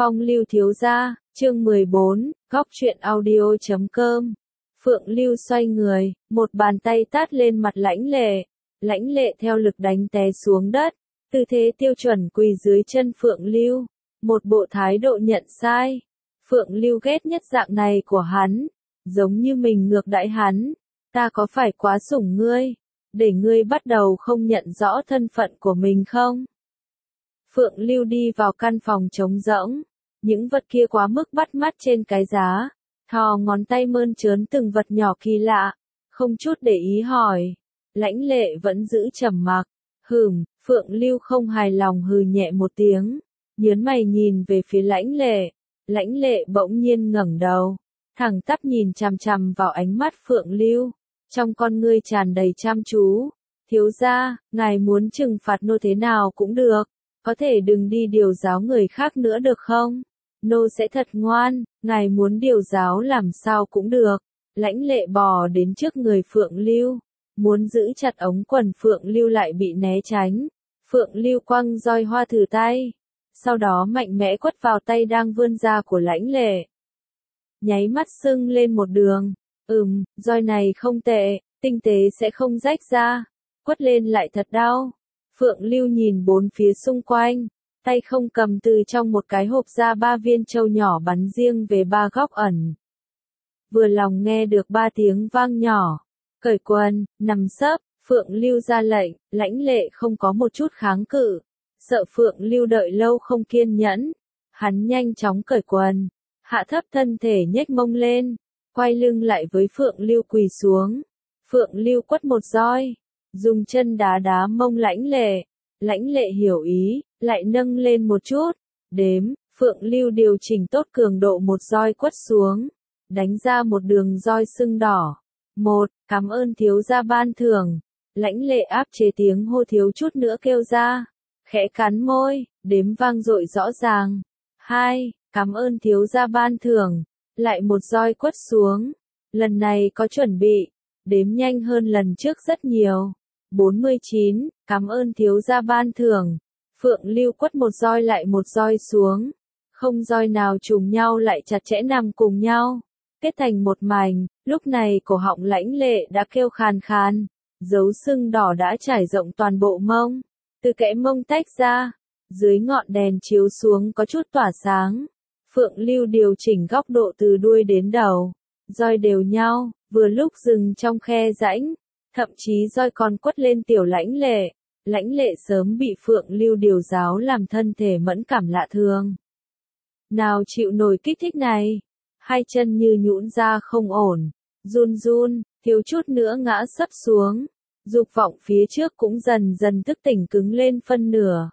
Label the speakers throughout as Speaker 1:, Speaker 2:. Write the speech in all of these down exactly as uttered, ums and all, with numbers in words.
Speaker 1: Phong Lưu thiếu gia, chương mười bốn, góc truyện audio chấm com. Phượng Lưu xoay người, một bàn tay tát lên mặt Lãnh Lệ. Lãnh Lệ theo lực đánh té xuống đất, tư thế tiêu chuẩn quỳ dưới chân Phượng Lưu, một bộ thái độ nhận sai. Phượng Lưu ghét nhất dạng này của hắn, giống như mình ngược đãi hắn. Ta có phải quá sủng ngươi, để ngươi bắt đầu không nhận rõ thân phận của mình không? Phượng Lưu đi vào căn phòng trống rỗng, những vật kia quá mức bắt mắt trên cái giá, thò ngón tay mơn trớn từng vật nhỏ kỳ lạ, không chút để ý hỏi. Lãnh Lệ vẫn giữ trầm mặc. Hừm, Phượng Lưu không hài lòng hừ nhẹ một tiếng, nhớn mày nhìn về phía Lãnh Lệ. Lãnh Lệ bỗng nhiên ngẩng đầu, thẳng tắp nhìn chằm chằm vào ánh mắt Phượng Lưu, trong con ngươi tràn đầy chăm chú. Thiếu gia, ngài muốn trừng phạt nô thế nào cũng được, có thể đừng đi điều giáo người khác nữa được không? Nô sẽ thật ngoan, ngài muốn điều giáo làm sao cũng được. Lãnh Lệ bò đến trước người Phượng Lưu, muốn giữ chặt ống quần Phượng Lưu lại bị né tránh. Phượng Lưu quăng roi hoa thử tay, sau đó mạnh mẽ quất vào tay đang vươn ra của Lãnh Lệ. Nháy mắt sưng lên một đường. Ừm, roi này không tệ, tinh tế sẽ không rách ra. Quất lên lại thật đau. Phượng Lưu nhìn bốn phía xung quanh, tay không cầm từ trong một cái hộp ra ba viên châu nhỏ bắn riêng về ba góc ẩn. Vừa lòng nghe được ba tiếng vang nhỏ, cởi quần, nằm sấp, Phượng Lưu ra lệnh. Lãnh Lệ không có một chút kháng cự, sợ Phượng Lưu đợi lâu không kiên nhẫn, hắn nhanh chóng cởi quần, hạ thấp thân thể nhếch mông lên, quay lưng lại với Phượng Lưu quỳ xuống. Phượng Lưu quất một roi, dùng chân đá đá mông Lãnh Lệ. Lãnh Lệ hiểu ý, lại nâng lên một chút, đếm. Phượng Lưu điều chỉnh tốt cường độ một roi quất xuống, đánh ra một đường roi sưng đỏ. Một, cảm ơn thiếu gia ban thưởng. Lãnh Lệ áp chế tiếng hô thiếu chút nữa kêu ra, khẽ cắn môi, đếm vang dội rõ ràng. Hai, cảm ơn thiếu gia ban thưởng. Lại một roi quất xuống, lần này có chuẩn bị, đếm nhanh hơn lần trước rất nhiều. bốn mươi chín, cảm ơn thiếu gia ban thưởng. Phượng Lưu quất một roi lại một roi xuống, không roi nào trùng nhau lại chặt chẽ nằm cùng nhau, kết thành một mảnh. Lúc này cổ họng Lãnh Lệ đã kêu khàn khàn, dấu sưng đỏ đã trải rộng toàn bộ mông, từ kẽ mông tách ra, dưới ngọn đèn chiếu xuống có chút tỏa sáng. Phượng Lưu điều chỉnh góc độ từ đuôi đến đầu, roi đều nhau, vừa lúc dừng trong khe rãnh, thậm chí roi còn quất lên tiểu Lãnh Lệ. Lãnh Lệ sớm bị Phượng Lưu điều giáo làm thân thể mẫn cảm lạ thường, nào chịu nổi kích thích này, hai chân như nhũn ra không ổn, run run, thiếu chút nữa ngã sấp xuống. Dục vọng phía trước cũng dần dần thức tỉnh cứng lên phân nửa.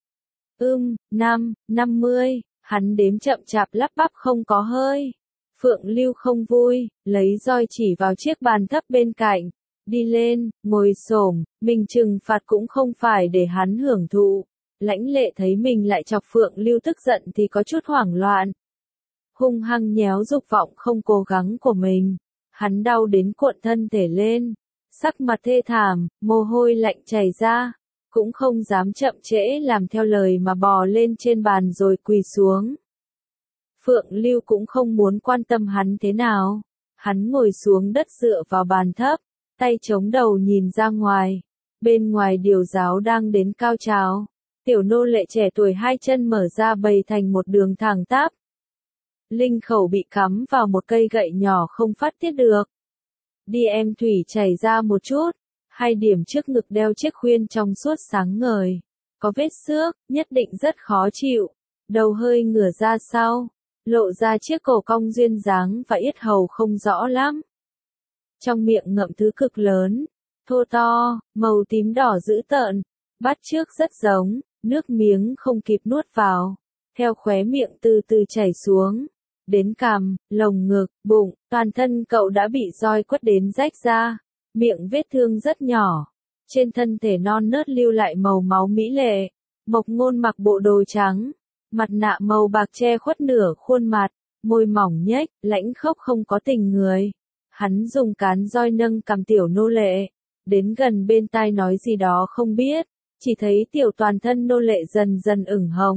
Speaker 1: Ưm, năm, năm mươi, hắn đếm chậm chạp lắp bắp không có hơi. Phượng Lưu không vui, lấy roi chỉ vào chiếc bàn thấp bên cạnh, đi lên, ngồi xổm, mình trừng phạt cũng không phải để hắn hưởng thụ. Lãnh Lệ thấy mình lại chọc Phượng Lưu tức giận thì có chút hoảng loạn, hung hăng nhéo dục vọng không cố gắng của mình. Hắn đau đến cuộn thân thể lên, sắc mặt thê thảm, mồ hôi lạnh chảy ra, cũng không dám chậm trễ làm theo lời mà bò lên trên bàn rồi quỳ xuống. Phượng Lưu cũng không muốn quan tâm hắn thế nào, hắn ngồi xuống đất dựa vào bàn thấp, tay chống đầu nhìn ra ngoài. Bên ngoài điều giáo đang đến cao trào, tiểu nô lệ trẻ tuổi hai chân mở ra bày thành một đường thẳng tắp. Linh khẩu bị cắm vào một cây gậy nhỏ không phát tiết được. Đi em thủy chảy ra một chút, hai điểm trước ngực đeo chiếc khuyên trong suốt sáng ngời, có vết xước, nhất định rất khó chịu. Đầu hơi ngửa ra sau, lộ ra chiếc cổ cong duyên dáng và yết hầu không rõ lắm. Trong miệng ngậm thứ cực lớn, thô to, màu tím đỏ dữ tợn, bắt chước rất giống, nước miếng không kịp nuốt vào, theo khóe miệng từ từ chảy xuống, đến cằm, lồng ngực, bụng, toàn thân cậu đã bị roi quất đến rách ra, miệng vết thương rất nhỏ, trên thân thể non nớt lưu lại màu máu mỹ lệ. Mộc Ngôn mặc bộ đồ trắng, mặt nạ màu bạc che khuất nửa khuôn mặt, môi mỏng nhếch, lãnh khốc không có tình người. Hắn dùng cán roi nâng cằm tiểu nô lệ, đến gần bên tai nói gì đó không biết, chỉ thấy tiểu toàn thân nô lệ dần dần ửng hồng,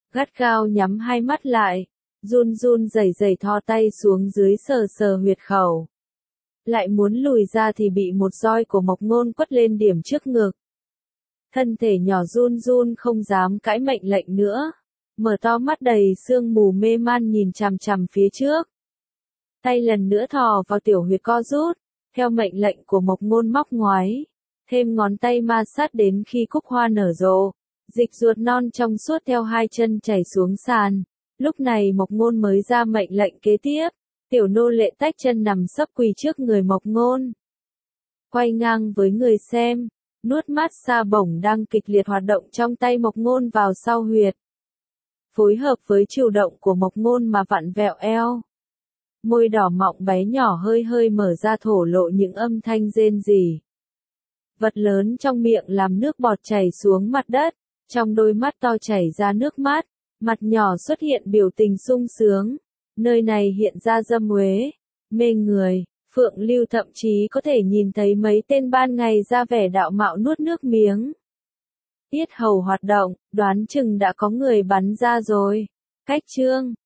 Speaker 1: gắt gao nhắm hai mắt lại, run run rẩy rẩy thò tay xuống dưới sờ sờ huyệt khẩu. Lại muốn lùi ra thì bị một roi của Mộc Ngôn quất lên điểm trước ngực. Thân thể nhỏ run run không dám cãi mệnh lệnh nữa, mở to mắt đầy sương mù mê man nhìn chằm chằm phía trước. Tay lần nữa thò vào tiểu huyệt co rút, theo mệnh lệnh của Mộc Ngôn móc ngoái, thêm ngón tay ma sát đến khi cúc hoa nở rộ, dịch ruột non trong suốt theo hai chân chảy xuống sàn. Lúc này Mộc Ngôn mới ra mệnh lệnh kế tiếp, tiểu nô lệ tách chân nằm sấp quỳ trước người Mộc Ngôn. Quay ngang với người xem, nuốt mát xa bổng đang kịch liệt hoạt động trong tay Mộc Ngôn vào sau huyệt. Phối hợp với chiều động của Mộc Ngôn mà vặn vẹo eo. Môi đỏ mọng bé nhỏ hơi hơi mở ra thổ lộ những âm thanh rên rỉ. Vật lớn trong miệng làm nước bọt chảy xuống mặt đất, trong đôi mắt to chảy ra nước mắt, mặt nhỏ xuất hiện biểu tình sung sướng. Nơi này hiện ra dâm uế, mê người, Phượng Lưu thậm chí có thể nhìn thấy mấy tên ban ngày ra vẻ đạo mạo nuốt nước miếng. Tiết hầu hoạt động, đoán chừng đã có người bắn ra rồi. Cách chương